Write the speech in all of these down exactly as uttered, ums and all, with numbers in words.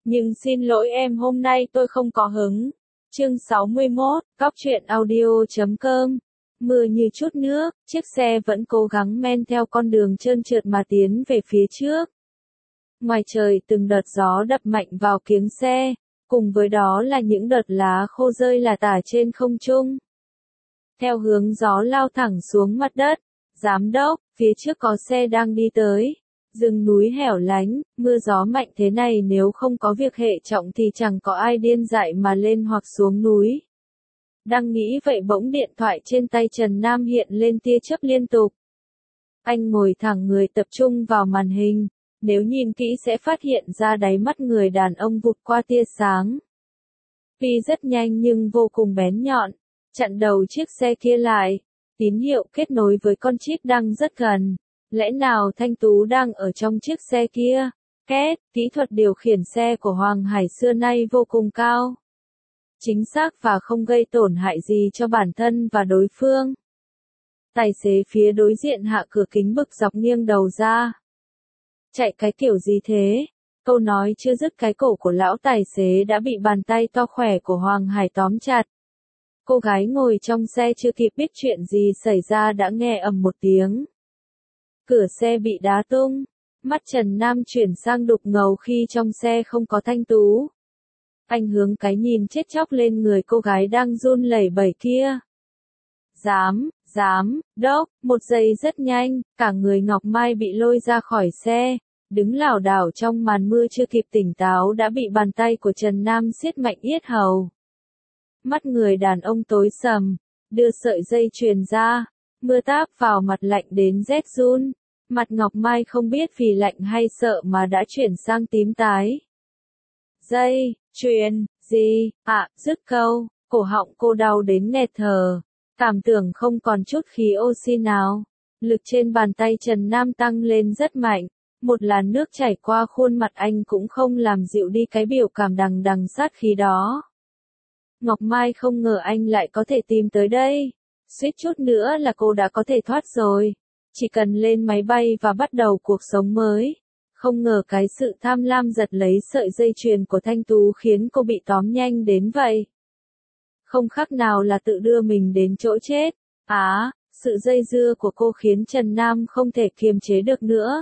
Nhưng xin lỗi em hôm nay tôi không có hứng. Chương sáu mươi mốt, Cóc truyện audio chấm com. Mưa như chút nước, chiếc xe vẫn cố gắng men theo con đường trơn trượt mà tiến về phía trước. Ngoài trời từng đợt gió đập mạnh vào kiếng xe, cùng với đó là những đợt lá khô rơi lả tả trên không trung. Theo hướng gió lao thẳng xuống mặt đất, giám đốc, phía trước có xe đang đi tới. Rừng núi hẻo lánh, mưa gió mạnh thế này nếu không có việc hệ trọng thì chẳng có ai điên dại mà lên hoặc xuống núi. Đang nghĩ vậy bỗng điện thoại trên tay Trần Nam hiện lên tia chớp liên tục. Anh ngồi thẳng người tập trung vào màn hình, nếu nhìn kỹ sẽ phát hiện ra đáy mắt người đàn ông vụt qua tia sáng. Tuy rất nhanh nhưng vô cùng bén nhọn, chặn đầu chiếc xe kia lại, tín hiệu kết nối với con chip đang rất gần. Lẽ nào Thanh Tú đang ở trong chiếc xe kia? Két, kỹ thuật điều khiển xe của Hoàng Hải xưa nay vô cùng cao. Chính xác và không gây tổn hại gì cho bản thân và đối phương. Tài xế phía đối diện hạ cửa kính bực dọc nghiêng đầu ra. Chạy cái kiểu gì thế? Câu nói chưa dứt cái cổ của lão tài xế đã bị bàn tay to khỏe của Hoàng Hải tóm chặt. Cô gái ngồi trong xe chưa kịp biết chuyện gì xảy ra đã nghe ầm một tiếng. Cửa xe bị đá tung, mắt Trần Nam chuyển sang đục ngầu khi trong xe không có Thanh Tú. Anh hướng cái nhìn chết chóc lên người cô gái đang run lẩy bẩy kia. Dám, dám, đốc, một giây rất nhanh, cả người Ngọc Mai bị lôi ra khỏi xe, đứng lảo đảo trong màn mưa chưa kịp tỉnh táo đã bị bàn tay của Trần Nam siết mạnh yết hầu. Mắt người đàn ông tối sầm, đưa sợi dây chuyền ra. Mưa táp vào mặt lạnh đến rét run, mặt Ngọc Mai không biết vì lạnh hay sợ mà đã chuyển sang tím tái. Dây, chuyền, gì, ạ, à, dứt câu, cổ họng cô đau đến nghẹt thở, cảm tưởng không còn chút khí oxy nào. Lực trên bàn tay Trần Nam tăng lên rất mạnh, một làn nước chảy qua khuôn mặt anh cũng không làm dịu đi cái biểu cảm đằng đằng sát khí đó. Ngọc Mai không ngờ anh lại có thể tìm tới đây. Suýt chút nữa là cô đã có thể thoát rồi. Chỉ cần lên máy bay và bắt đầu cuộc sống mới. Không ngờ cái sự tham lam giật lấy sợi dây chuyền của Thanh Tú khiến cô bị tóm nhanh đến vậy. Không khác nào là tự đưa mình đến chỗ chết. Á, à, sự dây dưa của cô khiến Trần Nam không thể kiềm chế được nữa.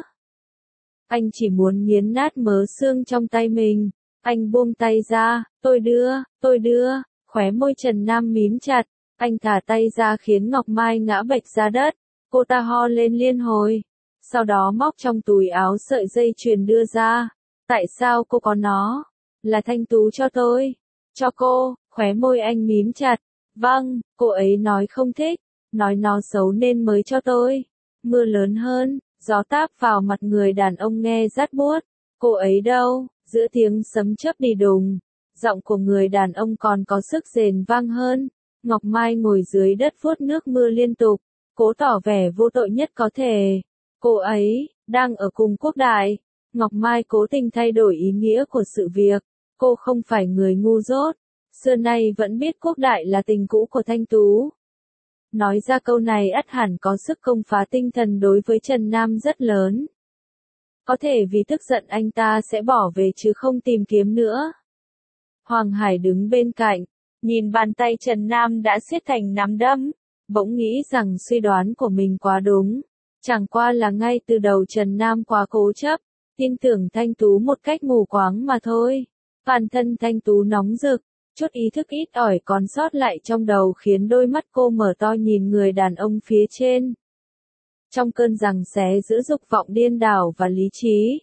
Anh chỉ muốn nghiến nát mớ xương trong tay mình. Anh buông tay ra, tôi đưa, tôi đưa, khóe môi Trần Nam mím chặt. Anh thả tay ra khiến Ngọc Mai ngã bệch ra đất, cô ta ho lên liên hồi, sau đó móc trong túi áo sợi dây chuyền đưa ra. Tại sao cô có nó? Là Thanh Tú cho tôi. Cho cô, khóe môi anh mím chặt. Vâng, cô ấy nói không thích, nói nó xấu nên mới cho tôi. Mưa lớn hơn, gió táp vào mặt người đàn ông nghe rát buốt. Cô ấy đâu? Giữa tiếng sấm chớp đi đùng, giọng của người đàn ông còn có sức rền vang hơn. Ngọc Mai ngồi dưới đất vuốt nước mưa liên tục, cố tỏ vẻ vô tội nhất có thể. Cô ấy, đang ở cùng Quốc Đại. Ngọc Mai cố tình thay đổi ý nghĩa của sự việc. Cô không phải người ngu dốt. Xưa nay vẫn biết Quốc Đại là tình cũ của Thanh Tú. Nói ra câu này ắt hẳn có sức công phá tinh thần đối với Trần Nam rất lớn. Có thể vì tức giận anh ta sẽ bỏ về chứ không tìm kiếm nữa. Hoàng Hải đứng bên cạnh. Nhìn bàn tay Trần Nam đã siết thành nắm đấm, bỗng nghĩ rằng suy đoán của mình quá đúng. Chẳng qua là ngay từ đầu Trần Nam quá cố chấp, tin tưởng Thanh Tú một cách mù quáng mà thôi. Bản thân Thanh Tú nóng rực, chút ý thức ít ỏi còn sót lại trong đầu khiến đôi mắt cô mở to nhìn người đàn ông phía trên. Trong cơn giằng xé giữa dục vọng điên đảo và lý trí,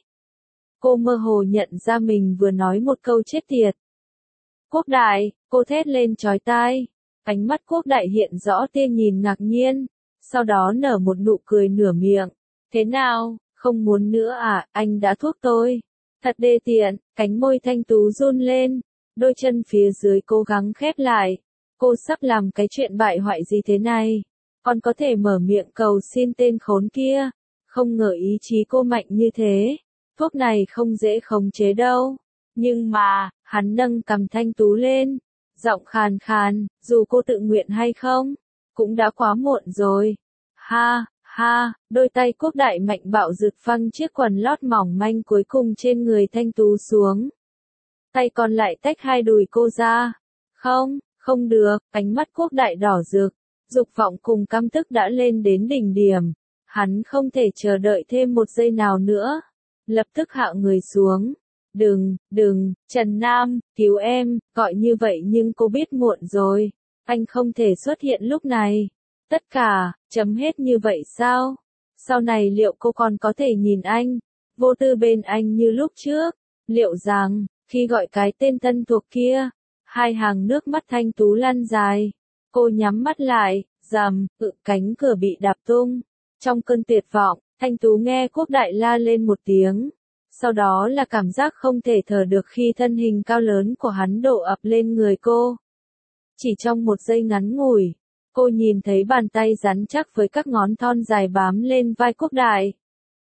cô mơ hồ nhận ra mình vừa nói một câu chết tiệt. Quốc Đại, cô thét lên chói tai. Ánh mắt Quốc Đại hiện rõ tia nhìn ngạc nhiên, sau đó nở một nụ cười nửa miệng. Thế nào, không muốn nữa à, anh đã thuốc tôi. Thật đê tiện, cánh môi Thanh Tú run lên, đôi chân phía dưới cố gắng khép lại. Cô sắp làm cái chuyện bại hoại gì thế này? Còn có thể mở miệng cầu xin tên khốn kia. Không ngờ ý chí cô mạnh như thế. Thuốc này không dễ khống chế đâu. Nhưng mà, hắn nâng cầm Thanh Tú lên, giọng khàn khàn, dù cô tự nguyện hay không, cũng đã quá muộn rồi. Ha, ha, đôi tay Quốc Đại mạnh bạo giật phăng chiếc quần lót mỏng manh cuối cùng trên người Thanh Tú xuống. tay còn lại tách hai đùi cô ra. Không, không được, ánh mắt Quốc Đại đỏ rực, dục vọng cùng căm tức đã lên đến đỉnh điểm. Hắn không thể chờ đợi thêm một giây nào nữa. Lập tức hạ người xuống. Đừng, đừng, Trần Nam, cứu em, gọi như vậy nhưng cô biết muộn rồi. Anh không thể xuất hiện lúc này. Tất cả, chấm hết như vậy sao? Sau này liệu cô còn có thể nhìn anh, vô tư bên anh như lúc trước? Liệu rằng, khi gọi cái tên thân thuộc kia, hai hàng nước mắt Thanh Tú lăn dài. Cô nhắm mắt lại, rầm, tự cánh cửa bị đạp tung. Trong cơn tuyệt vọng, Thanh Tú nghe Quốc Đại la lên một tiếng. Sau đó là cảm giác không thể thở được khi thân hình cao lớn của hắn đổ ập lên người cô. Chỉ trong một giây ngắn ngủi, cô nhìn thấy bàn tay rắn chắc với các ngón thon dài bám lên vai Quốc Đại.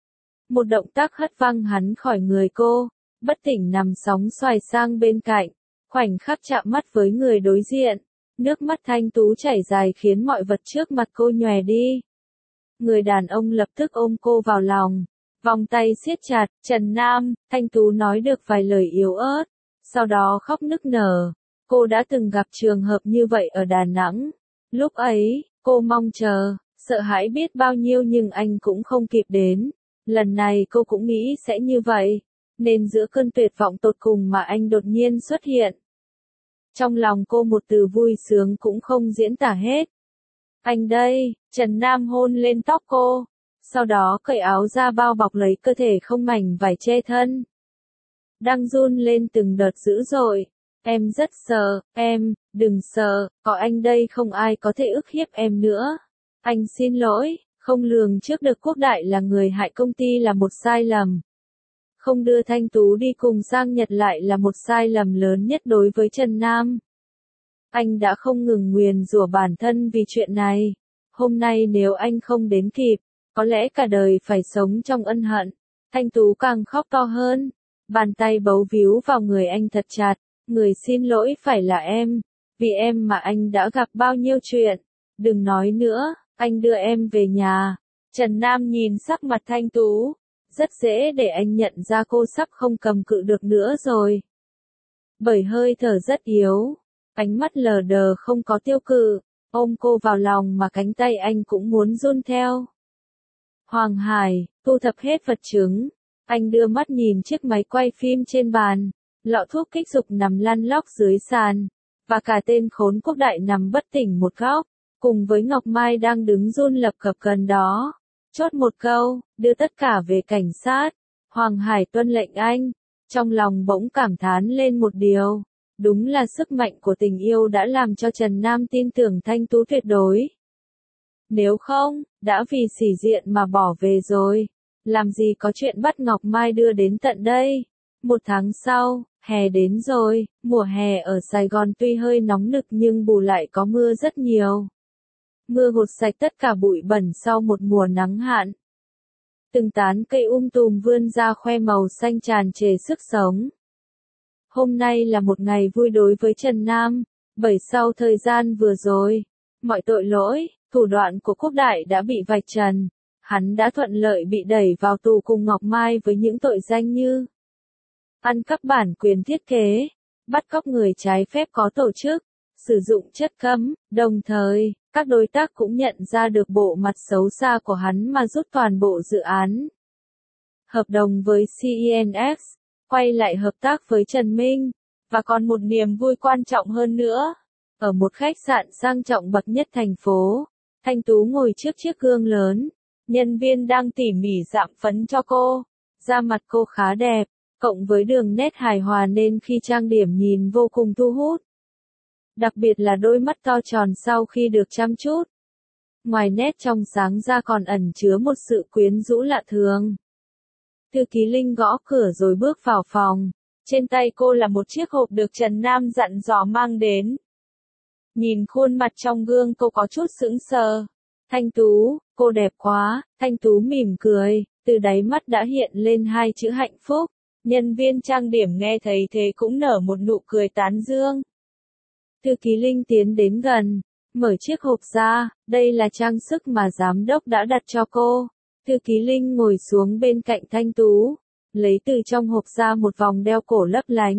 Một động tác hất văng hắn khỏi người cô, bất tỉnh nằm sóng xoài sang bên cạnh, khoảnh khắc chạm mắt với người đối diện. Nước mắt Thanh Tú chảy dài khiến mọi vật trước mặt cô nhòe đi. Người đàn ông lập tức ôm cô vào lòng, vòng tay siết chặt. Trần Nam, Thanh Tú nói được vài lời yếu ớt, sau đó khóc nức nở. Cô đã từng gặp trường hợp như vậy ở Đà Nẵng. Lúc ấy, cô mong chờ, sợ hãi biết bao nhiêu nhưng anh cũng không kịp đến. Lần này cô cũng nghĩ sẽ như vậy, nên giữa cơn tuyệt vọng tột cùng mà anh đột nhiên xuất hiện. Trong lòng cô một từ vui sướng cũng không diễn tả hết. Anh đây, Trần Nam hôn lên tóc cô, sau đó cởi áo ra bao bọc lấy cơ thể không mảnh vải che thân. Đang run lên từng đợt dữ dội. Em rất sợ, em, đừng sợ, có anh đây không ai có thể ức hiếp em nữa. Anh xin lỗi, không lường trước được Quốc Đại là người hại công ty là một sai lầm. Không đưa Thanh Tú đi cùng sang Nhật lại là một sai lầm lớn nhất đối với Trần Nam. Anh đã không ngừng nguyền rủa bản thân vì chuyện này. Hôm nay nếu anh không đến kịp, có lẽ cả đời phải sống trong ân hận. Thanh Tú càng khóc to hơn, bàn tay bấu víu vào người anh thật chặt. Người xin lỗi phải là em, vì em mà anh đã gặp bao nhiêu chuyện. Đừng nói nữa, anh đưa em về nhà. Trần Nam nhìn sắc mặt Thanh Tú, rất dễ để anh nhận ra cô sắp không cầm cự được nữa rồi. Bởi hơi thở rất yếu, ánh mắt lờ đờ không có tiêu cự, ôm cô vào lòng mà cánh tay anh cũng muốn run theo. Hoàng Hải, thu thập hết vật chứng, anh đưa mắt nhìn chiếc máy quay phim trên bàn. Lọ thuốc kích dục nằm lăn lóc dưới sàn, và cả tên khốn Quốc Đại nằm bất tỉnh một góc, cùng với Ngọc Mai đang đứng run lập cập gần đó. Chốt một câu, đưa tất cả về cảnh sát. Hoàng Hải tuân lệnh anh, trong lòng bỗng cảm thán lên một điều. Đúng là sức mạnh của tình yêu đã làm cho Trần Nam tin tưởng Thanh Tú tuyệt đối. Nếu không, đã vì sĩ diện mà bỏ về rồi. Làm gì có chuyện bắt Ngọc Mai đưa đến tận đây. Một tháng sau, hè đến rồi, mùa hè ở Sài Gòn tuy hơi nóng nực nhưng bù lại có mưa rất nhiều. Mưa gột sạch tất cả bụi bẩn sau một mùa nắng hạn. Từng tán cây um tùm vươn ra khoe màu xanh tràn trề sức sống. Hôm nay là một ngày vui đối với Trần Nam, bởi sau thời gian vừa rồi, mọi tội lỗi, thủ đoạn của Quốc Đại đã bị vạch trần. Hắn đã thuận lợi bị đẩy vào tù cùng Ngọc Mai với những tội danh như ăn cắp bản quyền thiết kế, bắt cóc người trái phép có tổ chức, sử dụng chất cấm, đồng thời, các đối tác cũng nhận ra được bộ mặt xấu xa của hắn mà rút toàn bộ dự án. Hợp đồng với xê e en ích, quay lại hợp tác với Trần Minh, và còn một niềm vui quan trọng hơn nữa. Ở một khách sạn sang trọng bậc nhất thành phố, Thanh Tú ngồi trước chiếc gương lớn, nhân viên đang tỉ mỉ rạng phấn cho cô, da mặt cô khá đẹp. Cộng với đường nét hài hòa nên khi trang điểm nhìn vô cùng thu hút. Đặc biệt là đôi mắt to tròn sau khi được chăm chút. Ngoài nét trong sáng ra còn ẩn chứa một sự quyến rũ lạ thường. Thư ký Linh gõ cửa rồi bước vào phòng. Trên tay cô là một chiếc hộp được Trần Nam dặn dò mang đến. Nhìn khuôn mặt trong gương cô có chút sững sờ. Thanh Tú, cô đẹp quá. Thanh Tú mỉm cười, từ đáy mắt đã hiện lên hai chữ hạnh phúc. Nhân viên trang điểm nghe thấy thế cũng nở một nụ cười tán dương. Thư ký Linh tiến đến gần, mở chiếc hộp ra, đây là trang sức mà giám đốc đã đặt cho cô. Thư ký Linh ngồi xuống bên cạnh Thanh Tú, lấy từ trong hộp ra một vòng đeo cổ lấp lánh.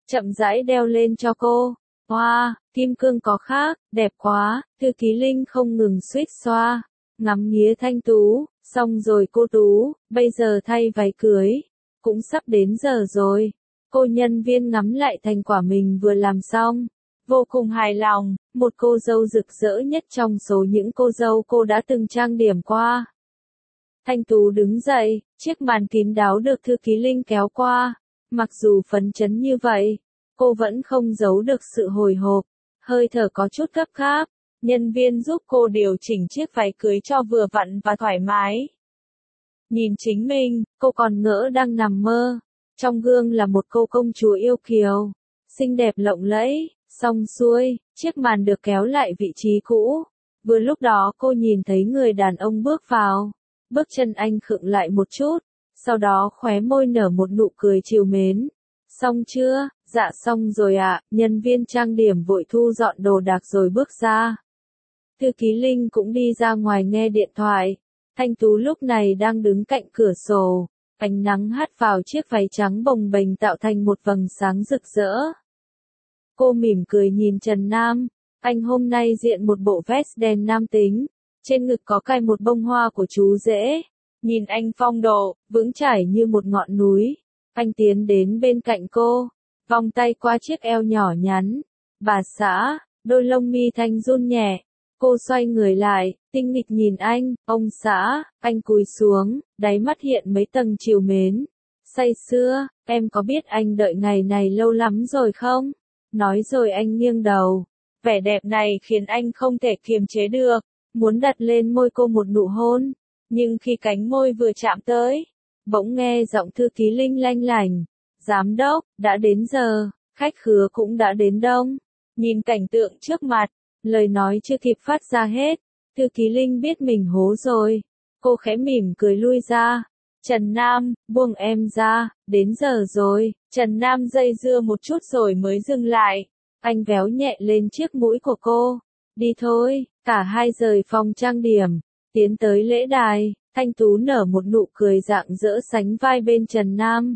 chậm rãi đeo lên cho cô. Hoa, wow, kim cương có khác, đẹp quá, Thư Ký Linh không ngừng suýt xoa, ngắm nghía Thanh Tú, xong rồi cô Tú, bây giờ thay váy cưới, cũng sắp đến giờ rồi. Cô nhân viên ngắm lại thành quả mình vừa làm xong, vô cùng hài lòng, một cô dâu rực rỡ nhất trong số những cô dâu cô đã từng trang điểm qua. Thanh Tú đứng dậy, chiếc màn kín đáo được Thư Ký Linh kéo qua, mặc dù phấn chấn như vậy, cô vẫn không giấu được sự hồi hộp, hơi thở có chút gấp gáp. Nhân viên giúp cô điều chỉnh chiếc váy cưới cho vừa vặn và thoải mái. Nhìn chính mình, cô còn ngỡ đang nằm mơ. Trong gương là một cô công chúa yêu kiều, xinh đẹp lộng lẫy, xong xuôi, chiếc màn được kéo lại vị trí cũ. Vừa lúc đó cô nhìn thấy người đàn ông bước vào, bước chân anh khựng lại một chút, sau đó khóe môi nở một nụ cười trìu mến. Xong chưa? Dạ xong rồi ạ, nhân viên trang điểm vội thu dọn đồ đạc rồi bước ra. Thư Ký Linh cũng đi ra ngoài nghe điện thoại. Thanh Tú lúc này đang đứng cạnh cửa sổ, ánh nắng hắt vào chiếc váy trắng bồng bềnh tạo thành một vầng sáng rực rỡ. Cô mỉm cười nhìn Trần Nam, anh hôm nay diện một bộ vest đen nam tính, trên ngực có cài một bông hoa của chú rể. Nhìn anh phong độ, vững chãi như một ngọn núi. Anh tiến đến bên cạnh cô, vòng tay qua chiếc eo nhỏ nhắn. Bà xã, đôi lông mi thanh run nhẹ. Cô xoay người lại, tinh nghịch nhìn anh, ông xã, anh cúi xuống, đáy mắt hiện mấy tầng trìu mến. Say sưa, em có biết anh đợi ngày này lâu lắm rồi không? Nói rồi anh nghiêng đầu. Vẻ đẹp này khiến anh không thể kiềm chế được, muốn đặt lên môi cô một nụ hôn. Nhưng khi cánh môi vừa chạm tới, bỗng nghe giọng Thư Ký Linh lanh lảnh. Giám đốc, đã đến giờ, khách khứa cũng đã đến đông. Nhìn cảnh tượng trước mặt, lời nói chưa kịp phát ra hết, Thư Ký Linh biết mình hố rồi. Cô khẽ mỉm cười lui ra. Trần Nam, buông em ra, đến giờ rồi. Trần Nam dây dưa một chút rồi mới dừng lại. Anh véo nhẹ lên chiếc mũi của cô. Đi thôi, cả hai rời phòng trang điểm, tiến tới lễ đài. Thanh Tú nở một nụ cười rạng rỡ sánh vai bên Trần Nam.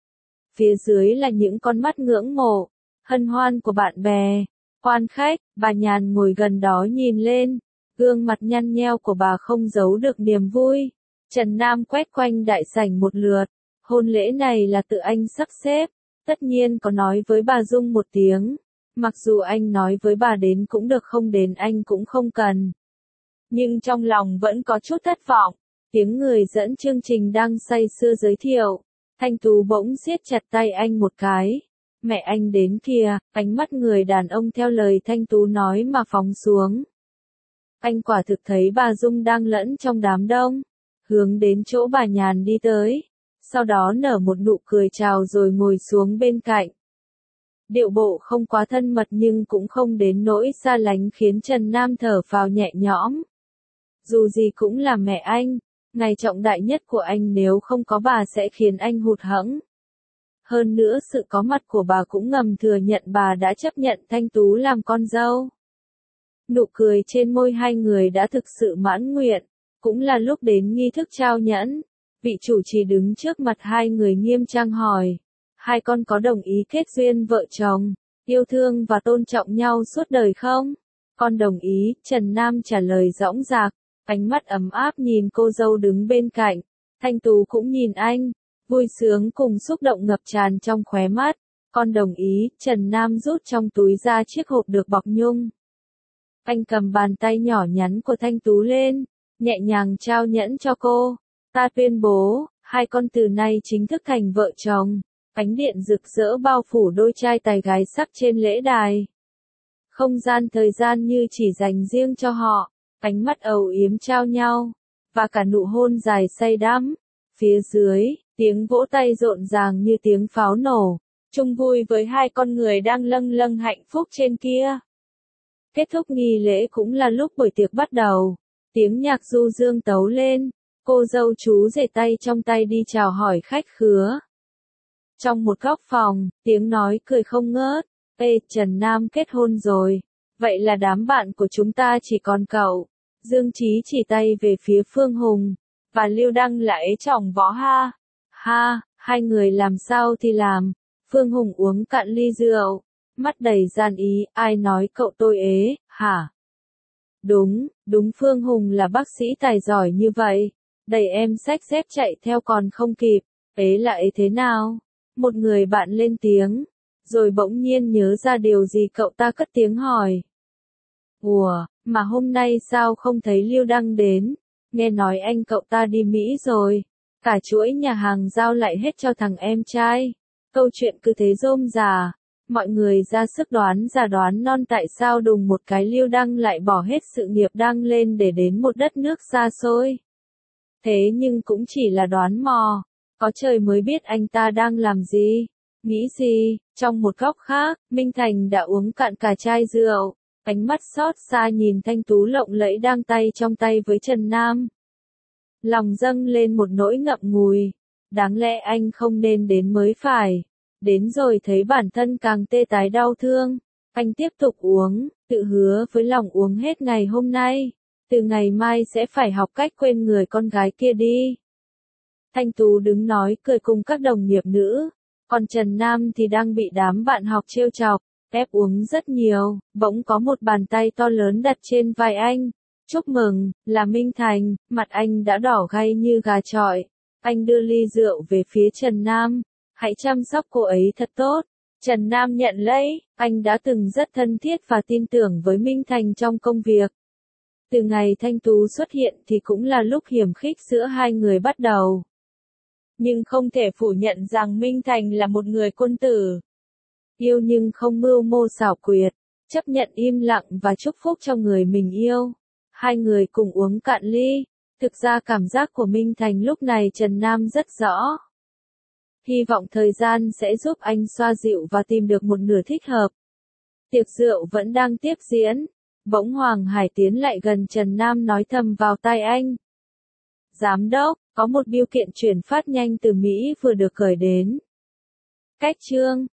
Phía dưới là những con mắt ngưỡng mộ, hân hoan của bạn bè. Quan khách, bà Nhàn ngồi gần đó nhìn lên, gương mặt nhăn nheo của bà không giấu được niềm vui. Trần Nam quét quanh đại sảnh một lượt, hôn lễ này là tự anh sắp xếp, tất nhiên có nói với bà Dung một tiếng, mặc dù anh nói với bà đến cũng được không đến anh cũng không cần. Nhưng trong lòng vẫn có chút thất vọng, tiếng người dẫn chương trình đang say sưa giới thiệu, Thanh Tú bỗng siết chặt tay anh một cái. Mẹ anh đến kìa, ánh mắt người đàn ông theo lời Thanh Tú nói mà phóng xuống. Anh quả thực thấy bà Dung đang lẫn trong đám đông, hướng đến chỗ bà Nhàn đi tới, sau đó nở một nụ cười chào rồi ngồi xuống bên cạnh. Điệu bộ không quá thân mật nhưng cũng không đến nỗi xa lánh khiến Trần Nam thở phào nhẹ nhõm. Dù gì cũng là mẹ anh, ngày trọng đại nhất của anh nếu không có bà sẽ khiến anh hụt hẫng. Hơn nữa sự có mặt của bà cũng ngầm thừa nhận bà đã chấp nhận Thanh Tú làm con dâu. Nụ cười trên môi hai người đã thực sự mãn nguyện, cũng là lúc đến nghi thức trao nhẫn. Vị chủ trì đứng trước mặt hai người nghiêm trang hỏi, hai con có đồng ý kết duyên vợ chồng, yêu thương và tôn trọng nhau suốt đời không? Con đồng ý, Trần Nam trả lời dõng dạc, ánh mắt ấm áp nhìn cô dâu đứng bên cạnh. Thanh Tú cũng nhìn anh. Vui sướng cùng xúc động ngập tràn trong khóe mắt. Con đồng ý, Trần Nam rút trong túi ra chiếc hộp được bọc nhung. Anh cầm bàn tay nhỏ nhắn của Thanh Tú lên, nhẹ nhàng trao nhẫn cho cô. Ta tuyên bố, hai con từ nay chính thức thành vợ chồng. Ánh điện rực rỡ bao phủ đôi trai tài gái sắc trên lễ đài. Không gian thời gian như chỉ dành riêng cho họ, ánh mắt âu yếm trao nhau, và cả nụ hôn dài say đắm. Phía dưới, tiếng vỗ tay rộn ràng như tiếng pháo nổ, chung vui với hai con người đang lâng lâng hạnh phúc trên kia. Kết thúc nghi lễ cũng là lúc buổi tiệc bắt đầu, tiếng nhạc du dương tấu lên, cô dâu chú rể tay trong tay đi chào hỏi khách khứa. Trong một góc phòng, tiếng nói cười không ngớt, ê Trần Nam kết hôn rồi, vậy là đám bạn của chúng ta chỉ còn cậu. Dương Chí chỉ tay về phía Phương Hùng, và Lưu Đăng là ế chồng võ ha. Ha, hai người làm sao thì làm. Phương Hùng uống cạn ly rượu, mắt đầy gian ý, ai nói cậu tôi ế, hả? Đúng, đúng Phương Hùng là bác sĩ tài giỏi như vậy, đẩy em xách dép chạy theo còn không kịp, ế là ế thế nào? Một người bạn lên tiếng, rồi bỗng nhiên nhớ ra điều gì cậu ta cất tiếng hỏi. Ủa, mà hôm nay sao không thấy Lưu Đăng đến, nghe nói anh cậu ta đi Mỹ rồi, cả chuỗi nhà hàng giao lại hết cho thằng em trai. Câu chuyện cứ thế rôm rà, mọi người ra sức đoán già đoán non tại sao đùng một cái Lưu Đăng lại bỏ hết sự nghiệp đang lên để đến một đất nước xa xôi. Thế nhưng cũng chỉ là đoán mò, có trời mới biết anh ta đang làm gì, nghĩ gì. Trong một góc khác, Minh Thành đã uống cạn cả chai rượu, ánh mắt xót xa nhìn Thanh Tú lộng lẫy đang tay trong tay với Trần Nam. Lòng dâng lên một nỗi ngậm ngùi, đáng lẽ anh không nên đến mới phải, đến rồi thấy bản thân càng tê tái đau thương. Anh tiếp tục uống, tự hứa với lòng uống hết ngày hôm nay, từ ngày mai sẽ phải học cách quên người con gái kia đi. Thanh Tú đứng nói cười cùng các đồng nghiệp nữ, còn Trần Nam thì đang bị đám bạn học trêu chọc, ép uống rất nhiều, bỗng có một bàn tay to lớn đặt trên vai anh. Chúc mừng, là Minh Thành, mặt anh đã đỏ gay như gà chọi. Anh đưa ly rượu về phía Trần Nam, hãy chăm sóc cô ấy thật tốt. Trần Nam nhận lấy, anh đã từng rất thân thiết và tin tưởng với Minh Thành trong công việc. Từ ngày Thanh Tú xuất hiện thì cũng là lúc hiểm khích giữa hai người bắt đầu. Nhưng không thể phủ nhận rằng Minh Thành là một người quân tử. Yêu nhưng không mưu mô xảo quyệt, chấp nhận im lặng và chúc phúc cho người mình yêu. Hai người cùng uống cạn ly, thực ra cảm giác của Minh Thành lúc này Trần Nam rất rõ. Hy vọng thời gian sẽ giúp anh xoa dịu và tìm được một nửa thích hợp. Tiệc rượu vẫn đang tiếp diễn, bỗng Hoàng Hải tiến lại gần Trần Nam nói thầm vào tai anh. Giám đốc, có một bưu kiện chuyển phát nhanh từ Mỹ vừa được gửi đến. Cách chương